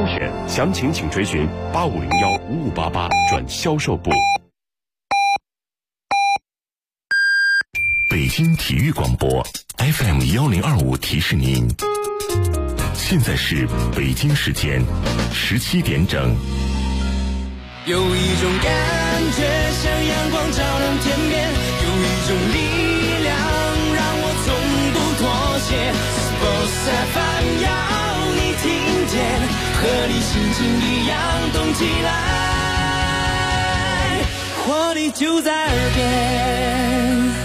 优选，详情请垂询8501-5588转销售部。北京体育广播 FM1025提示您，现在是北京时间17点整。 有一种感觉像阳光照亮天边，有一种力量让我从不妥协。Sports FM 要你听见，和你心情一样动起来，活力就在耳边。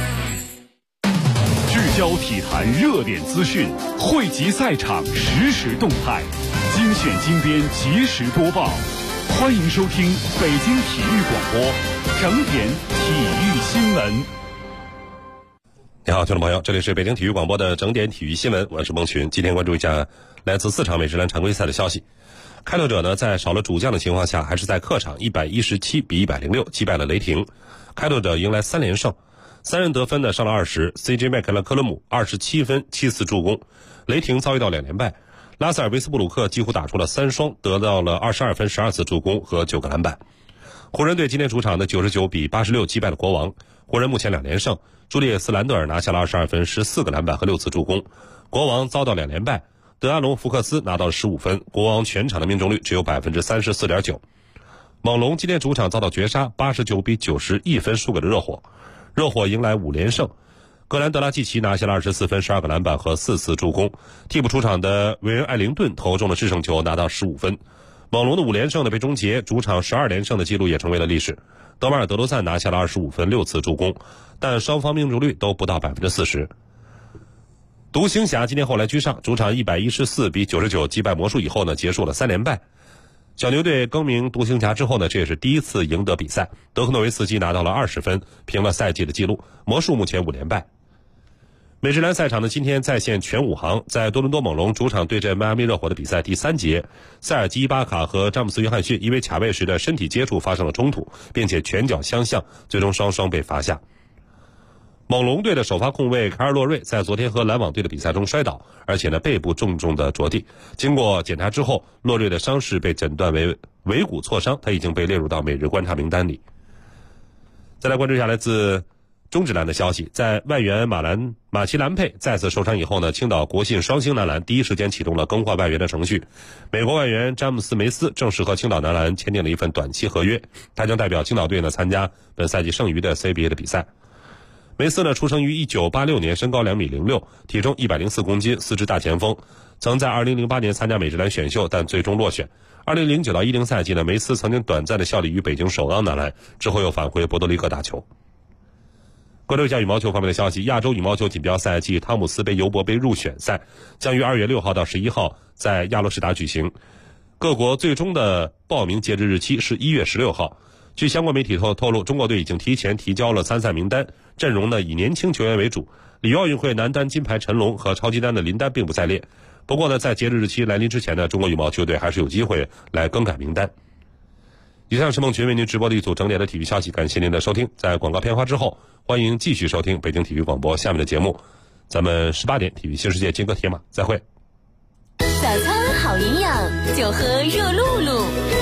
聚焦体坛热点资讯，汇集赛场实时动态，精选精编及时播报。欢迎收听北京体育广播整点体育新闻。 你好，听众朋友，这里是北京体育广播的整点体育新闻，我是孟群。今天关注一下来自4场美职篮常规赛的消息。开拓者呢，在少了主将的情况下，还是在客场117比106击败了雷霆。开拓者迎来3连胜，3人得分呢上了20 ，CJ 麦克勒科勒姆27分7次助攻。雷霆遭遇到2连败，拉塞尔维斯布鲁克几乎打出了3双，得到了22分12次助攻和9个篮板。湖人队今天主场的99比86击败了国王，湖人目前2连胜，朱利叶斯兰德尔拿下了22分14个篮板和6次助攻。国王遭到2连败，德阿隆福克斯拿到了15分，国王全场的命中率只有 34.9%。猛龙今天主场遭到绝杀，89比90一分输给了热火，热火迎来5连胜。格兰德拉季奇拿下了24分12个篮板和4次助攻，替补出场的韦恩艾灵顿投中了制胜球，拿到15分。猛龙的5连胜呢被终结，主场12连胜的记录也成为了历史。德马尔德罗赞拿下了25分6次助攻，但双方命中率都不到 40%。独行侠今天后来居上，主场114比99击败魔术以后呢，结束了3连败。小牛队更名独行侠之后呢，这也是第一次赢得比赛。德克诺维茨基拿到了20分，平了赛季的记录。魔术目前5连败。美职篮赛场呢，今天再现全5行，在多伦多猛龙主场对阵迈阿密热火的比赛第3节，塞尔吉伊巴卡和詹姆斯约翰逊因为卡位时的身体接触发生了冲突，并且拳脚相向，最终双双被罚下。猛龙队的首发控卫卡尔洛瑞在昨天和篮网队的比赛中摔倒，而且呢背部重重的着地。经过检查之后，洛瑞的伤势被诊断为尾骨挫伤，他已经被列入到每日观察名单里。再来关注一下来自中职篮的消息，在外援马奇兰佩再次受伤以后呢，青岛国信双星男篮第一时间启动了更换外援的程序。美国外援詹姆斯梅斯正式和青岛男篮签订了一份短期合约，他将代表青岛队呢参加本赛季剩余的 CBA 的比赛。梅斯呢出生于1986年，身高2米06，体重104公斤，四肢大前锋，曾在2008年参加美职篮选秀，但最终落选。2009到10赛季呢，梅斯曾经短暂的效力于北京首钢男篮，之后又返回波多黎各打球。关注一下羽毛球方面的消息，亚洲羽毛球锦标赛暨汤姆斯杯尤伯杯入选赛将于2月6号到11号在亚罗士达举行，各国最终的报名截止日期是1月16号。据相关媒体透露，中国队已经提前提交了参赛名单，阵容呢以年轻球员为主。里约奥运会男单金牌陈龙和超级单的林丹并不在列。不过呢，在截止日期来临之前呢，中国羽毛球队还是有机会来更改名单。以上是孟群为您直播的一组整点的体育消息，感谢您的收听。在广告片花之后，欢迎继续收听北京体育广播下面的节目。咱们18点体育新世界金戈铁马再会。 早餐好营养，就喝热露露。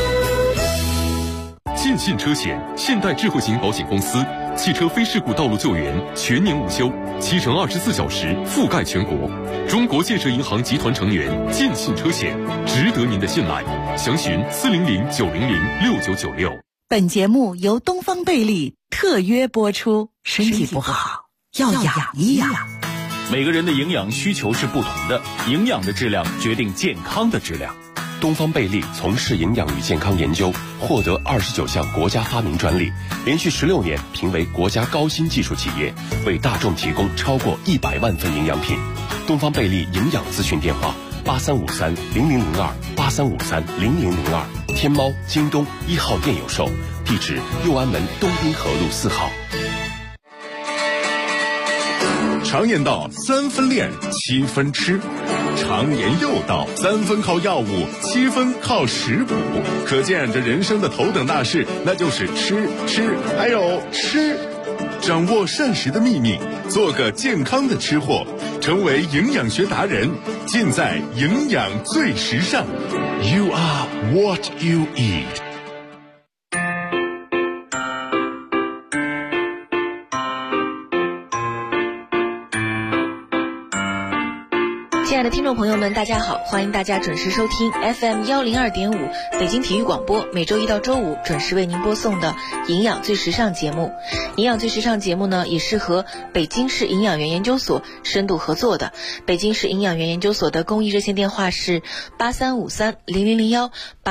尽信车险现代智慧型保险公司，汽车非事故道路救援全年无休，7乘24小时覆盖全国。中国建设银行集团成员，尽信车险，值得您的信赖。详询400-900-6996。 本节目由东方贝利特约播出。身体不好要养一养。 每个人的营养需求是不同的，营养的质量决定健康的质量。 东方贝利从事营养与健康研究，获得29项国家发明专利，连续16年评为国家高新技术企业，为大众提供超过100万份营养品。东方贝利营养咨询电话8353-0002，8353-0002，天猫、京东1号店有售，地址右安门东滨河路4号。 常言道3分练7分吃，常言又道3分靠药物7分靠食补，可见这人生的头等大事那就是吃还有吃。掌握膳食的秘密，做个健康的吃货，成为营养学达人，尽在营养最时尚。 You are what you eat。 亲爱的听众朋友们，大家好，欢迎大家准时收听 FM102.5 北京体育广播，每周一到周五准时为您播送的营养最时尚节目。营养最时尚节目呢，也是和北京市营养园研究所深度合作的。北京市营养园研究所的公益热线电话是83530001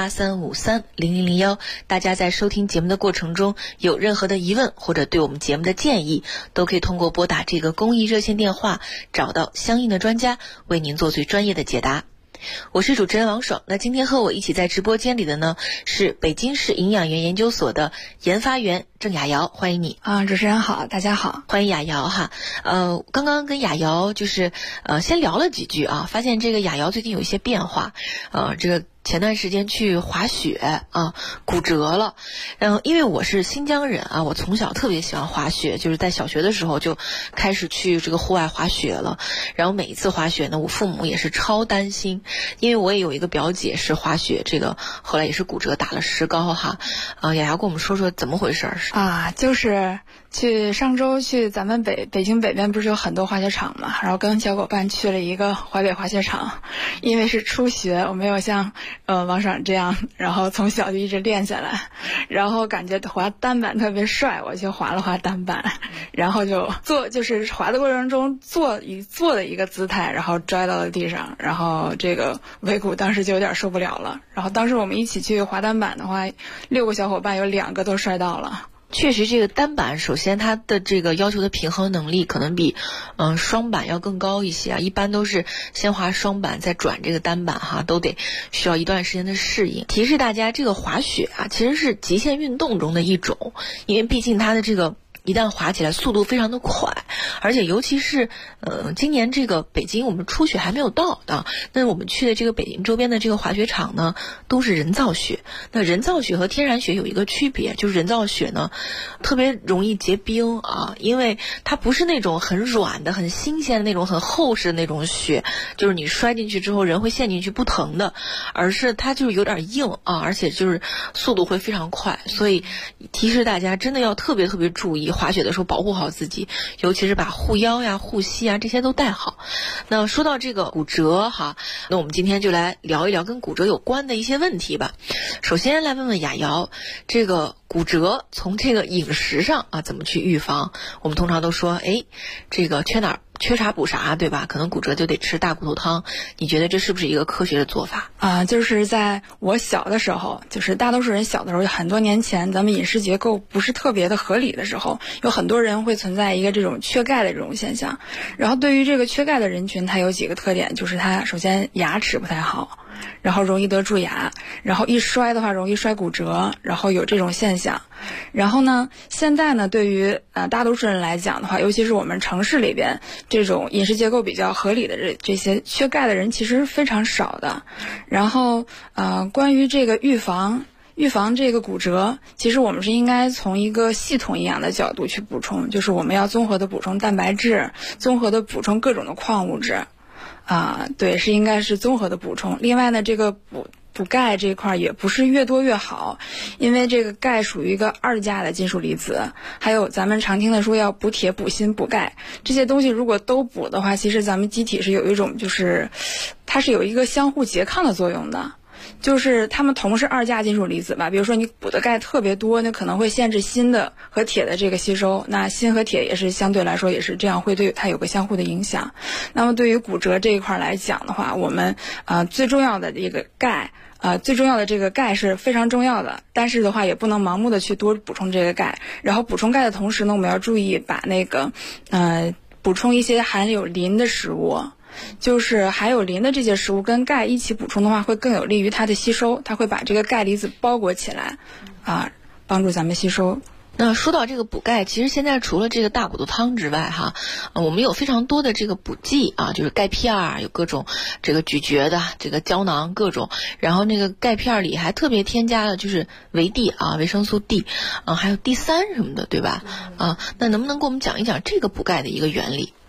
83530001。大家在收听节目的过程中有任何的疑问或者对我们节目的建议，都可以通过拨打这个公益热线电话找到相应的专家为您做最专业的解答。我是主持人王爽，那今天和我一起在直播间里的呢是北京市营养园研究所的研发员郑雅瑶，欢迎你。 主持人好，大家好， 欢迎雅瑶哈。刚刚跟雅瑶就是先聊了几句啊，发现这个雅瑶最近有一些变化，这个前段时间去滑雪啊，骨折了。因为我是新疆人啊，我从小特别喜欢滑雪，就是在小学的时候就开始去这个户外滑雪了。然后每一次滑雪呢，我父母也是超担心，因为我也有一个表姐是滑雪，这个后来也是骨折打了石膏哈。雅瑶跟我们说说怎么回事啊？就是上周去咱们北京北边不是有很多滑雪场嘛，然后跟小伙伴去了一个淮北滑雪场，因为是初学，我没有像王爽这样，然后从小就一直练下来，然后感觉滑单板特别帅，我就滑单板，然后就是滑的过程中坐的一个姿态，然后摔到了地上，然后这个尾骨当时就有点受不了了。然后当时我们一起去滑单板的话，6个小伙伴有2个都摔到了。 确实这个单板首先它的这个要求的平衡能力可能比双板要更高一些啊，一般都是先滑双板再转这个单板哈，都得需要一段时间的适应。提示大家，这个滑雪啊其实是极限运动中的一种，因为毕竟它的这个一旦滑起来速度非常的快，而且尤其是今年这个北京我们初雪还没有到的，那我们去的这个北京周边的这个滑雪场呢都是人造雪。那人造雪和天然雪有一个区别，就是人造雪呢特别容易结冰啊，因为它不是那种很软的很新鲜的那种很厚实的那种雪，就是你摔进去之后人会陷进去不疼的，而是它就是有点硬啊，而且就是速度会非常快。所以提示大家真的要特别特别注意滑雪的时候保护好自己，尤其是把护腰呀护膝啊这些都带好。那说到这个骨折哈，那我们今天就来聊一聊跟骨折有关的一些问题吧。首先来问问雅瑶，这个骨折从这个饮食上啊怎么去预防？我们通常都说这个缺啥补啥，对吧？可能骨折就得吃大骨头汤，你觉得这是不是一个科学的做法啊？就是在我小的时候，就是大多数人小的时候，很多年前咱们饮食结构不是特别的合理的时候，有很多人会存在一个这种缺钙的这种现象。然后对于这个缺钙的人群，它有几个特点，就是它首先牙齿不太好，然后容易得蛀牙，然后一摔的话容易摔骨折，然后有这种现象。然后呢，现在呢，对于大多数人来讲的话，尤其是我们城市里边这种饮食结构比较合理的这些缺钙的人其实是非常少的。然后关于这个预防这个骨折，其实我们是应该从一个系统营养的角度去补充，就是我们要综合的补充蛋白质，综合的补充各种的矿物质对，应该是综合的补充。另外呢，这个补钙这一块也不是越多越好，因为这个钙属于一个2价的金属离子，还有咱们常听的说要补铁补锌补钙，这些东西如果都补的话，其实咱们机体是有一种就是它是有一个相互拮抗的作用的，就是它们同是2价金属离子吧，比如说你补的钙特别多，那可能会限制锌的和铁的这个吸收，那锌和铁也是相对来说也是这样，会对它有个相互的影响。那么对于骨折这一块来讲的话，我们最重要的这个钙最重要的这个钙是非常重要的，但是的话也不能盲目的去多补充这个钙。然后补充钙的同时呢，我们要注意把那个补充一些含有磷的食物，就是含有磷的这些食物跟钙一起补充的话，会更有利于它的吸收，它会把这个钙离子包裹起来帮助咱们吸收。 那说到这个补钙，其实现在除了这个大骨头汤之外哈，我们有非常多的这个补剂啊，就是钙片儿，有各种这个咀嚼的这个胶囊各种，然后那个钙片里还特别添加了就是维 D 啊，维生素 D 还有 D3什么的，对吧？那能不能给我们讲一讲这个补钙的一个原理？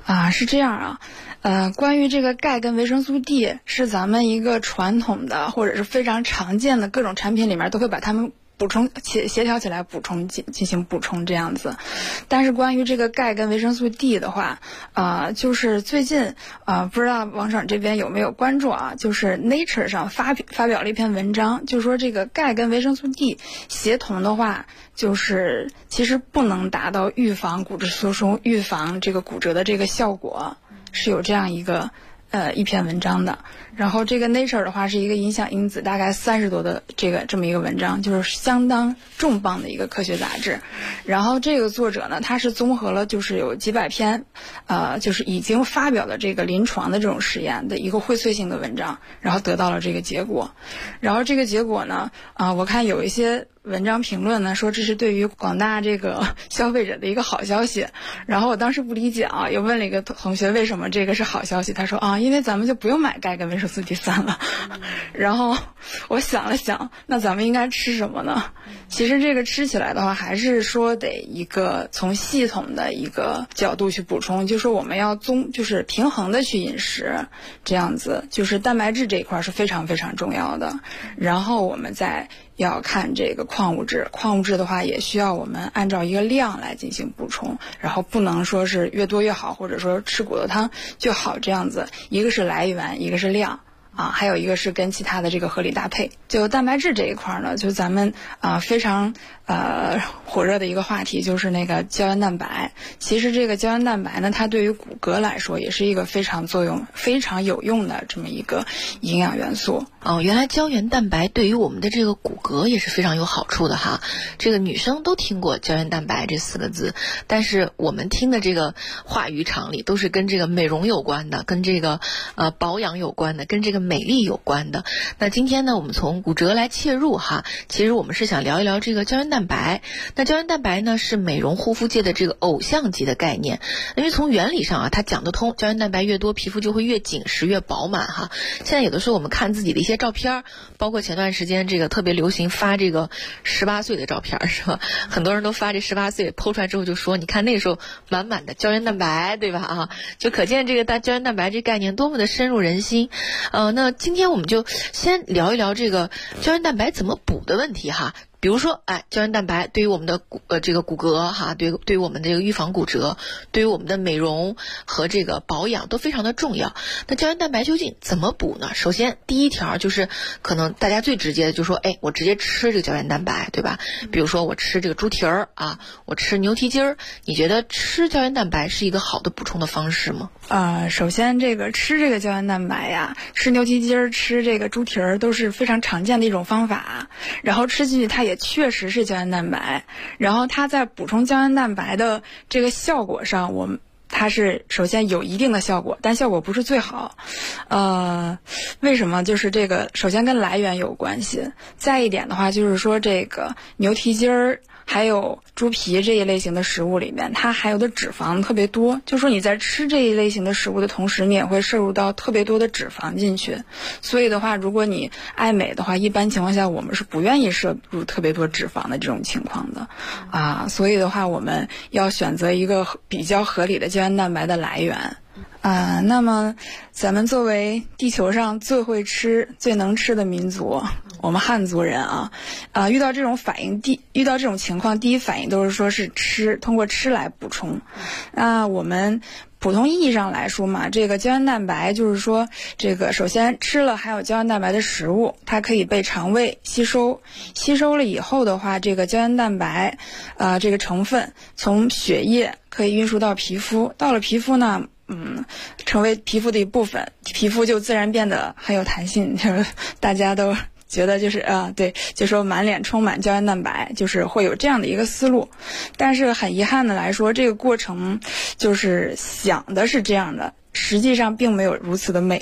是这样啊，关于这个钙跟维生素 D 是咱们一个传统的或者是非常常见的各种产品里面都会把它们补充协调起来进行补充这样子。但是关于这个钙跟维生素 D 的话，就是最近不知道王省这边有没有关注啊，就是 Nature 上发表了一篇文章，就说这个钙跟维生素 D 协同的话，就是其实不能达到预防骨质疏松、预防这个骨折的这个效果，是有这样一篇文章的。然后这个 Nature 的话是一个影响因子大概30多的这么一个文章，就是相当重磅的一个科学杂志。然后这个作者呢，他是综合了就是有几百篇就是已经发表的这个临床的这种实验的一个荟萃性的文章，然后得到了这个结果。然后这个结果呢，我看有一些文章评论呢说这是对于广大这个消费者的一个好消息。然后我当时不理解又问了一个同学为什么这个是好消息，他说因为咱们就不用买钙跟维生素 D3 了。然后我想了想，那咱们应该吃什么呢？其实这个吃起来的话，还是说得一个从系统的一个角度去补充，就是我们要就是平衡的去饮食，这样子就是蛋白质这一块是非常非常重要的。然后我们再要看这个矿物质的话也需要我们按照一个量来进行补充，然后不能说是越多越好，或者说吃骨头汤就好这样子，一个是来源，一个是量还有一个是跟其他的这个合理搭配。就蛋白质这一块呢，就咱们非常火热的一个话题就是那个胶原蛋白。其实这个胶原蛋白呢，它对于骨骼来说也是一个非常有用的这么一个营养元素。 原来胶原蛋白对于我们的这个骨骼也是非常有好处的哈。这个女生都听过胶原蛋白这4个字，但是我们听的这个话语场里都是跟这个美容有关的，跟这个保养有关的，跟这个美丽有关的。那今天呢，我们从骨折来切入哈，其实我们是想聊一聊这个胶原蛋白。那胶原蛋白呢是美容护肤界的这个偶像级的概念，因为从原理上它讲得通，胶原蛋白越多皮肤就会越紧实越饱满哈。现在有的时候我们看自己的一些照片，包括前段时间这个特别流行发这个18岁的照片是吧，很多人都发这18岁 po 出来之后就说你看那时候满满的胶原蛋白对吧就可见这个胶原蛋白这概念多么的深入人心。那今天我们就先聊一聊这个胶原蛋白怎么补的问题哈。比如说胶原蛋白对于我们的这个骨骼哈，对于我们这个预防骨折，对于我们的美容和这个保养都非常的重要。那胶原蛋白究竟怎么补呢？首先第一条就是可能大家最直接的就说我直接吃这个胶原蛋白对吧？比如说我吃这个猪蹄儿我吃牛蹄筋儿，你觉得吃胶原蛋白是一个好的补充的方式吗？ 首先这个吃这个胶原蛋白呀，吃牛蹄筋儿，吃这个猪蹄儿都是非常常见的一种方法。然后吃进去它也确实是胶原蛋白，然后它在补充胶原蛋白的这个效果上，它是首先有一定的效果，但效果不是最好。为什么？就是这个首先跟来源有关系，再一点的话就是说这个牛蹄筋儿还有猪皮这一类型的食物里面，它含有的脂肪特别多，就说你在吃这一类型的食物的同时，你也会摄入到特别多的脂肪进去。所以的话，如果你爱美的话，一般情况下我们是不愿意摄入特别多脂肪的这种情况的所以的话，我们要选择一个比较合理的胶原蛋白的来源。那么咱们作为地球上最会吃最能吃的民族，我们汉族人遇到这种情况，第一反应都是说是通过吃来补充。我们普通意义上来说嘛，这个胶原蛋白就是说这个首先吃了含有胶原蛋白的食物，它可以被肠胃吸收了以后的话，这个胶原蛋白这个成分从血液可以运输到皮肤，到了皮肤呢成为皮肤的一部分，皮肤就自然变得很有弹性，就是大家都觉得就是对，就说满脸充满胶原蛋白，就是会有这样的一个思路。但是很遗憾的来说，这个过程就是想的是这样的，实际上并没有如此的美丽。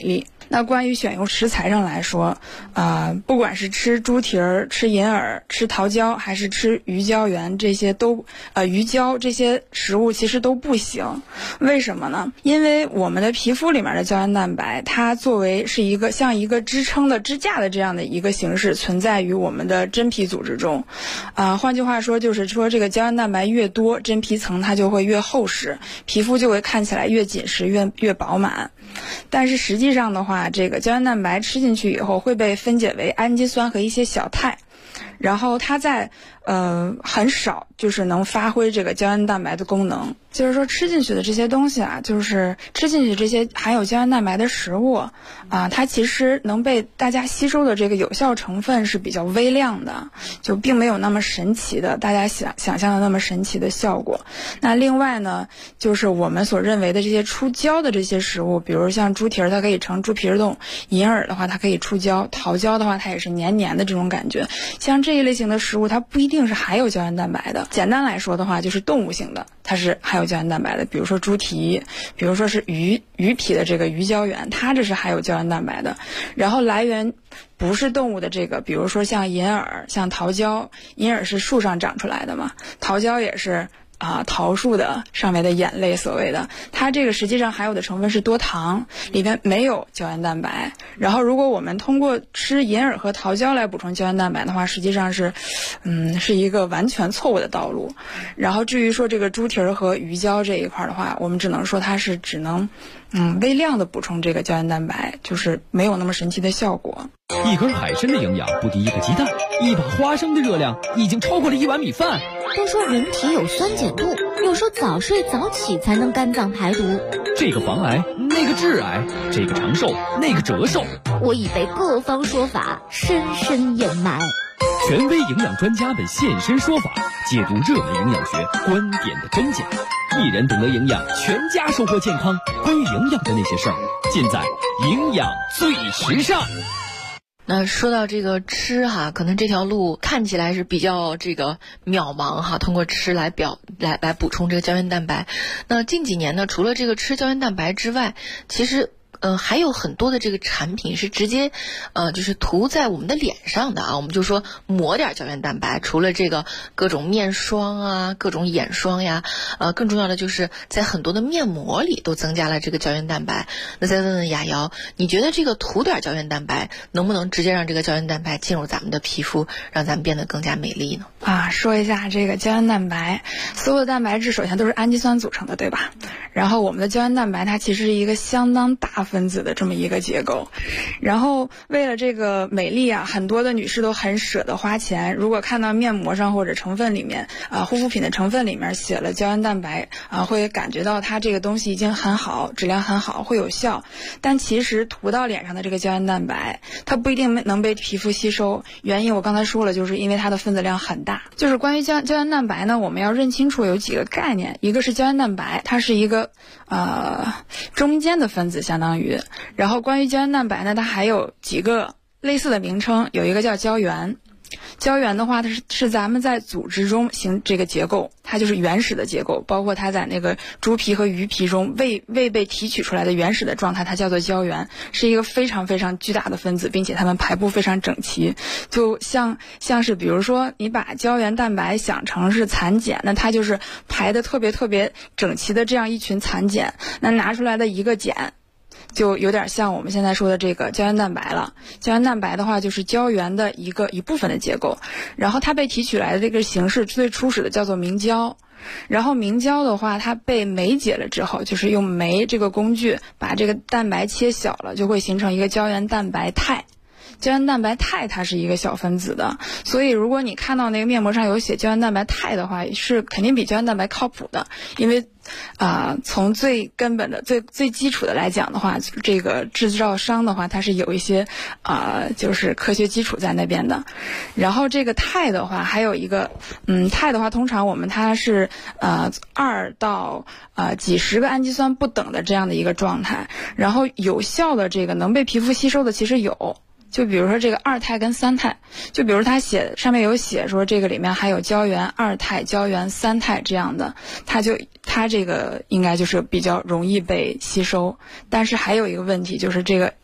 那关于选用食材上来说，不管是吃猪蹄儿、吃银耳、吃桃胶，还是吃鱼胶原，这些都鱼胶这些食物其实都不行。为什么呢？因为我们的皮肤里面的胶原蛋白，它作为是一个像一个支撑的支架的这样的一个形式存在于我们的真皮组织中。换句话说，就是说这个胶原蛋白越多，真皮层它就会越厚实，皮肤就会看起来越紧实、越饱满。但是实际上的话，这个胶原蛋白吃进去以后会被分解为氨基酸和一些小肽，然后它在很少就是能发挥这个胶原蛋白的功能。就是说吃进去的这些东西啊，就是吃进去这些含有胶原蛋白的食物它其实能被大家吸收的这个有效成分是比较微量的，就并没有那么神奇的大家想象的那么神奇的效果。那另外呢，就是我们所认为的这些出胶的这些食物，比如像猪蹄儿它可以成猪皮儿冻，银耳的话它可以出胶，桃胶的话它也是黏黏的这种感觉。像这一类型的食物它不一定是含有胶原蛋白的，简单来说的话就是动物性的它是含有胶原蛋白的，比如说猪蹄，比如说是鱼皮的这个鱼胶原，它这是含有胶原蛋白的。然后来源不是动物的这个，比如说像银耳、像桃胶，银耳是树上长出来的嘛，桃胶也是桃树的上面的眼泪，所谓的它这个实际上含有的成分是多糖，里面没有胶原蛋白。然后如果我们通过吃银耳和桃胶来补充胶原蛋白的话，实际上是一个完全错误的道路。然后至于说这个猪蹄儿和鱼胶这一块的话，我们只能说它是只能微量的补充这个胶原蛋白，就是没有那么神奇的效果。 一根海参的营养不敌一个鸡蛋，一把花生的热量已经超过了1碗米饭。 都说人体有酸碱度，有时候早睡早起才能肝脏排毒。 这个防癌，那个致癌，这个长寿，那个折寿。 我已被各方说法深深掩埋。 权威营养专家们现身说法，解读热门营养学观点的真假。一人懂得营养，全家收获健康。关于营养的那些事儿，尽在营养最时尚。 那说到这个吃可能这条路看起来是比较这个渺茫通过吃来补充这个胶原蛋白。那近几年呢，除了这个吃胶原蛋白之外，其实还有很多的这个产品是直接就是涂在我们的脸上的我们就说抹点胶原蛋白。除了这个各种面霜各种眼霜呀，更重要的就是在很多的面膜里都增加了这个胶原蛋白。那再问问雅瑶，你觉得这个涂点胶原蛋白能不能直接让这个胶原蛋白进入咱们的皮肤，让咱们变得更加美丽呢？ 说一下这个胶原蛋白，所有的蛋白质首先都是氨基酸组成的，对吧？然后我们的胶原蛋白它其实是一个相当大分子的这么一个结构。然后为了这个美丽很多的女士都很舍得花钱，如果看到面膜上或者成分里面护肤品的成分里面写了胶原蛋白会感觉到它这个东西已经很好，质量很好，会有效。但其实涂到脸上的这个胶原蛋白它不一定能被皮肤吸收，原因我刚才说了，就是因为它的分子量很大。就是关于胶原蛋白呢，我们要认清楚有几个概念。一个是胶原蛋白，它是一个中间的分子相当于。然后关于胶原蛋白呢，它还有几个类似的名称，有一个叫胶原。胶原的话，它是咱们在组织中形这个结构，它就是原始的结构，包括它在那个猪皮和鱼皮中未被提取出来的原始的状态，它叫做胶原，是一个非常非常巨大的分子，并且它们排布非常整齐。就像是比如说你把胶原蛋白想成是蚕茧，那它就是排的特别特别整齐的这样一群蚕茧，那拿出来的一个茧就有点像我们现在说的这个胶原蛋白了。胶原蛋白的话就是胶原的一部分的结构，然后它被提取来的这个形式最初始的叫做明胶。然后明胶的话，它被酶解了之后，就是用酶这个工具把这个蛋白切小了，就会形成一个胶原蛋白肽。胶原蛋白肽它是一个小分子的，所以如果你看到那个面膜上有写胶原蛋白肽的话，是肯定比胶原蛋白靠谱的。因为从最根本的最基础的来讲的话，这个制造商的话它是有一些就是科学基础在那边的。然后这个肽的话还有一个肽的话通常我们它是2到几十个氨基酸不等的这样的一个状态。然后有效的这个能被皮肤吸收的其实有，就比如说这个2肽跟3肽，就比如它上面有写说这个里面还有胶原2肽、胶原3肽这样的，它这个应该就是比较容易被吸收。但是还有一个问题，就是这个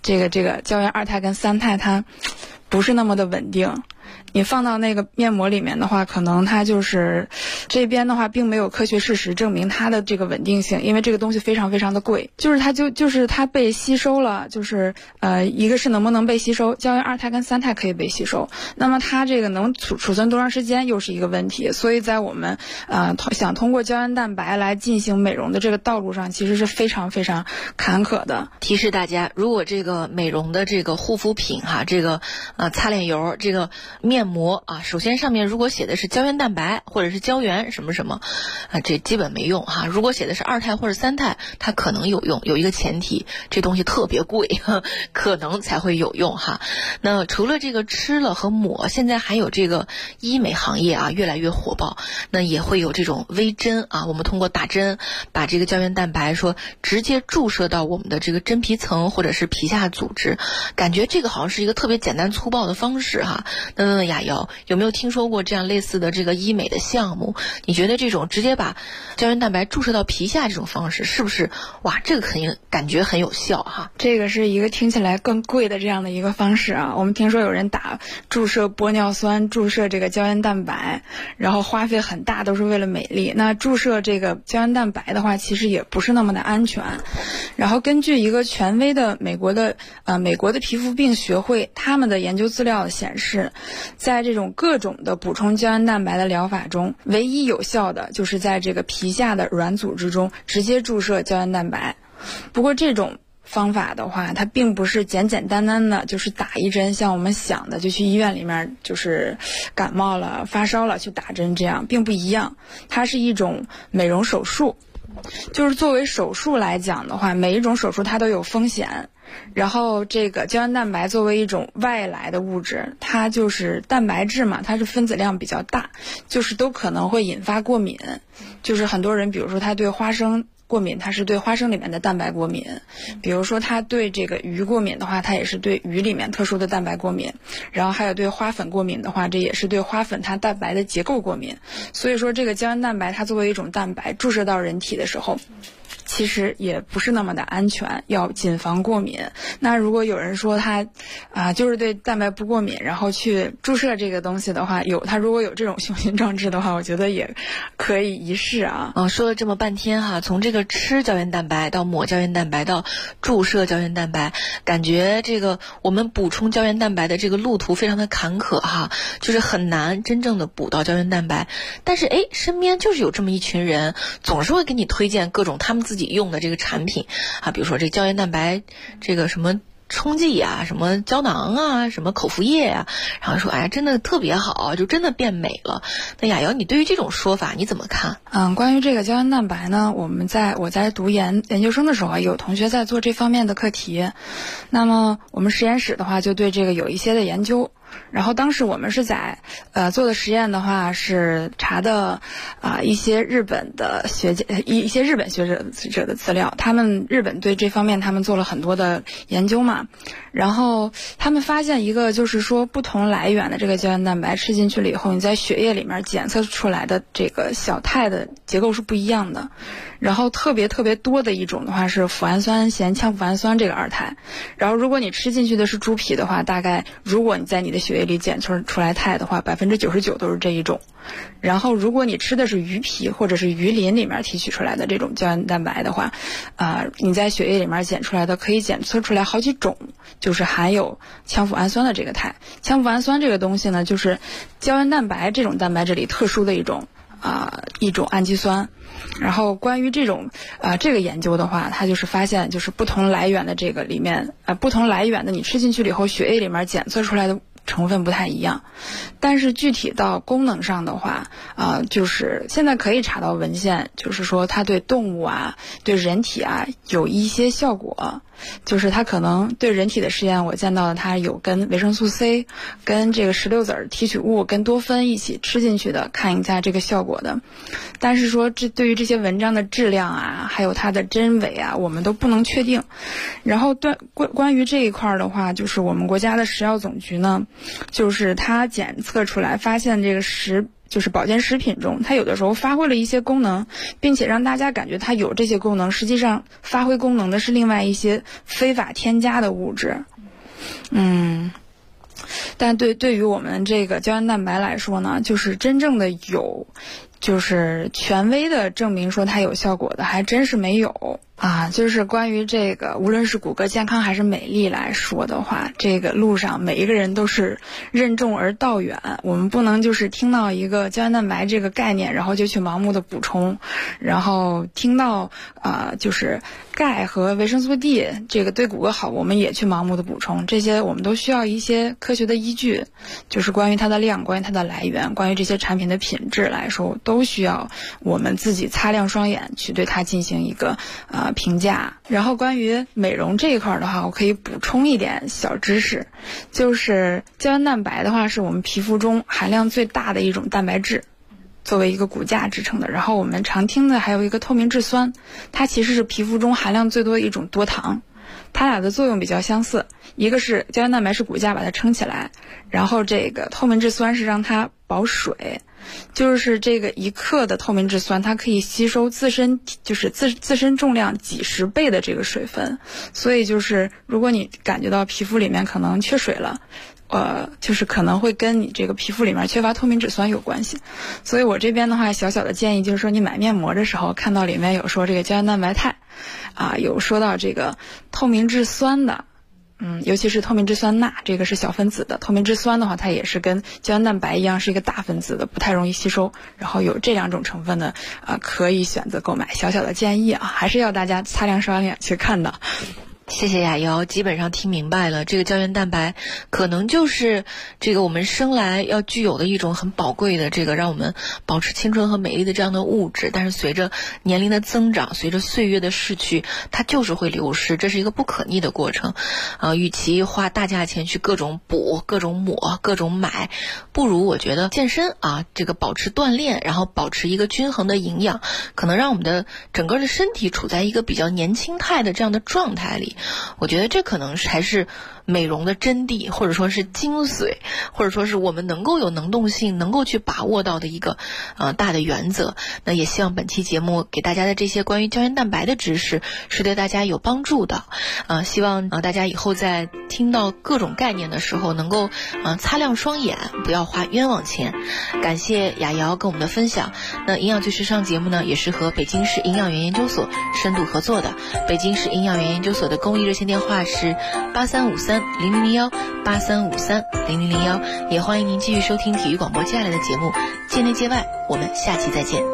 这个胶原2肽跟3肽它不是那么的稳定。你放到那个面膜里面的话，可能它就是这边的话并没有科学事实证明它的这个稳定性，因为这个东西非常非常的贵。就是它被吸收了，一个是能不能被吸收，胶原2肽跟3肽可以被吸收，那么它这个能储存多长时间又是一个问题。所以在我们想通过胶原蛋白来进行美容的这个道路上，其实是非常非常坎坷的。 提示大家，如果这个美容的这个护肤品哈，这个擦脸油，这个面膜啊，首先上面如果写的是胶原蛋白或者是胶原什么什么这基本没用哈。如果写的是2肽或者3肽，它可能有用，有一个前提，这东西特别贵，可能才会有用哈。那除了这个吃了和抹，现在还有这个医美行业啊越来越火爆，那也会有这种微针啊，我们通过打针把这个胶原蛋白说直接注射到我们的这个真皮层或者是皮下组织，感觉这个好像是一个特别简单粗暴的方式哈。那问问雅瑶，有没有听说过这样类似的这个医美的项目？你觉得这种直接把胶原蛋白注射到皮下这种方式是不是哇，这个感觉很有效哈？ 这个是一个听起来更贵的这样的一个方式啊。我们听说有人注射玻尿酸，注射这个胶原蛋白，然后花费很大，都是为了美丽。那注射这个胶原蛋白的话，其实也不是那么的安全。然后根据一个权威的美国的皮肤病学会他们的研究资料显示，在这种各种的补充胶原蛋白的疗法中，唯一有效的就是在这个皮下的软组织中直接注射胶原蛋白。不过这种方法的话，它并不是简简单单的就是打一针，像我们想的就去医院里面就是感冒了发烧了去打针，这样并不一样。它是一种美容手术，就是作为手术来讲的话，每一种手术它都有风险。然后这个胶原蛋白作为一种外来的物质，它就是蛋白质嘛，它是分子量比较大，就是都可能会引发过敏。就是很多人比如说他对花生过敏，它是对花生里面的蛋白过敏，比如说他对这个鱼过敏的话，它也是对鱼里面特殊的蛋白过敏，然后还有对花粉过敏的话，这也是对花粉它蛋白的结构过敏。所以说这个胶原蛋白它作为一种蛋白注射到人体的时候，其实也不是那么的安全，要谨防过敏。那如果有人说他就是对蛋白不过敏，然后去注射这个东西的话，他如果有这种雄心壮志的话，我觉得也可以一试啊。 说了这么半天哈，从这个吃胶原蛋白到抹胶原蛋白到注射胶原蛋白，感觉这个我们补充胶原蛋白的这个路途非常的坎坷哈，就是很难真正的补到胶原蛋白。但是身边就是有这么一群人，总是会给你推荐各种他们自己用的这个产品啊，比如说这胶原蛋白这个什么冲剂啊，什么胶囊啊，什么口服液啊，然后说真的特别好，就真的变美了。那雅瑶，你对于这种说法你怎么看？ 关于这个胶原蛋白呢，我在读研究生的时候，有同学在做这方面的课题。那么我们实验室的话就对这个有一些的研究。然后当时我们是在做的实验的话是查的一些日本学者的资料，日本对这方面他们做了很多的研究嘛。然后他们发现一个就是说不同来源的这个胶原蛋白吃进去了以后，你在血液里面检测出来的这个小肽的结构是不一样的。然后特别多的一种的话是脯氨酸酰羟脯氨酸这个2肽。然后如果你吃进去的是猪皮的话，大概如果你在你的血液里检测出来肽的话，99%都是这一种。然后如果你吃的是鱼皮或者是鱼鳞里面提取出来的这种胶原蛋白的话，你在血液里面检出来的可以检测出来好几种，就是含有羟脯氨酸的这个肽。羟脯氨酸这个东西呢，就是胶原蛋白这种蛋白质里特殊的一种氨基酸。然后关于这个研究的话，它就是发现就是不同来源的这个里面不同来源的你吃进去了以后，血液里面检测出来的成分不太一样。但是具体到功能上的话就是现在可以查到文献，就是说它对动物对人体有一些效果。就是它可能对人体的实验，我见到的它有跟维生素 C 跟这个石榴籽提取物跟多酚一起吃进去的，看一下这个效果的。但是说对于这些文章的质量还有它的真伪我们都不能确定。然后关于这一块的话，就是我们国家的食药总局呢，就是它检测出来发现这个食就是保健食品中，它有的时候发挥了一些功能，并且让大家感觉它有这些功能，实际上发挥功能的是另外一些非法添加的物质。但对于我们这个胶原蛋白来说呢，就是真正的就是权威的证明说它有效果的还真是没有啊。就是关于这个无论是骨骼健康还是美丽来说的话，这个路上每一个人都是任重而道远，我们不能就是听到一个胶原蛋白这个概念然后就去盲目的补充，然后听到就是钙和维生素 D 这个对骨骼好我们也去盲目的补充，这些我们都需要一些科学的依据，就是关于它的量，关于它的来源，关于这些产品的品质来说，都需要我们自己擦亮双眼去对它进行一个评价。然后关于美容这一块的话，我可以补充一点小知识，就是胶原蛋白的话是我们皮肤中含量最大的一种蛋白质，作为一个骨架制成的。然后我们常听的还有一个透明质酸，它其实是皮肤中含量最多的一种多糖，它俩的作用比较相似，一个是胶原蛋白是骨架把它撑起来，然后这个透明质酸是让它保水，就是这个1克的透明质酸它可以吸收自身重量几十倍的这个水分，所以就是如果你感觉到皮肤里面可能缺水了，就是可能会跟你这个皮肤里面缺乏透明质酸有关系。所以我这边的话小小的建议就是说，你买面膜的时候看到里面有说这个胶原蛋白肽有说到这个透明质酸的，尤其是透明质酸钠，这个是小分子的，透明质酸的话它也是跟胶原蛋白一样是一个大分子的，不太容易吸收，然后有这2种成分的可以选择购买，小小的建议还是要大家擦亮双眼去看的。 谢谢雅瑶，基本上听明白了，这个胶原蛋白可能就是这个我们生来要具有的一种很宝贵的这个让我们保持青春和美丽的这样的物质，但是随着年龄的增长，随着岁月的逝去，它就是会流失，这是一个不可逆的过程。与其花大价钱去各种补、各种抹、各种买，不如我觉得健身这个保持锻炼，然后保持一个均衡的营养，可能让我们的整个的身体处在一个比较年轻态的这样的状态里。我觉得这可能才是美容的真谛，或者说是精髓，或者说是我们能够有能动性能够去把握到的一个大的原则。那也希望本期节目给大家的这些关于胶原蛋白的知识是对大家有帮助的。希望大家以后在听到各种概念的时候能够擦亮双眼，不要花冤枉钱。感谢雅瑶跟我们的分享。那营养最时尚节目呢也是和北京市营养元研究所深度合作的，北京市营养元研究所的公益热线电话是83530001 83530001，也欢迎您继续收听体育广播接下来的节目界内界外，我们下期再见。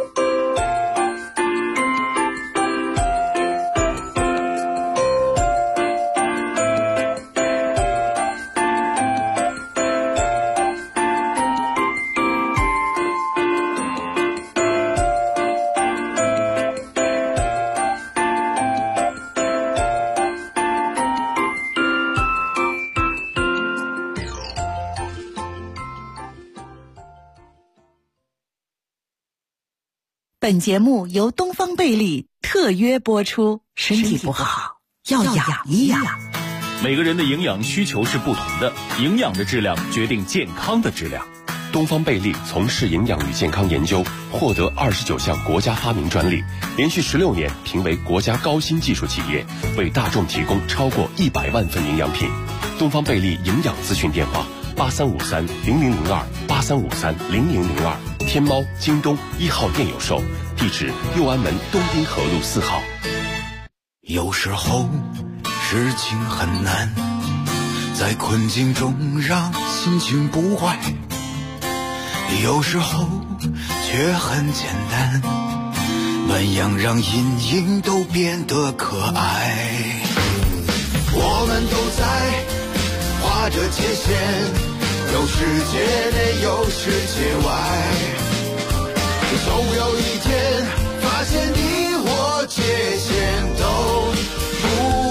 本节目由东方贝利特约播出，身体不好要养一养。 每个人的营养需求是不同的，营养的质量决定健康的质量。 东方贝利从事营养与健康研究，获得29项国家发明专利，连续16年评为国家高新技术企业，为大众提供超过100万份营养品。东方贝利营养咨询电话：83530002 83530002，天猫、京东1号店有售，地址右安门东滨河路4号。 有时候事情很难，在困境中让心情不坏，有时候却很简单，暖阳让阴影都变得可爱。我们都在画着界限，有世界内有世界外，总有一天发现你我界限都不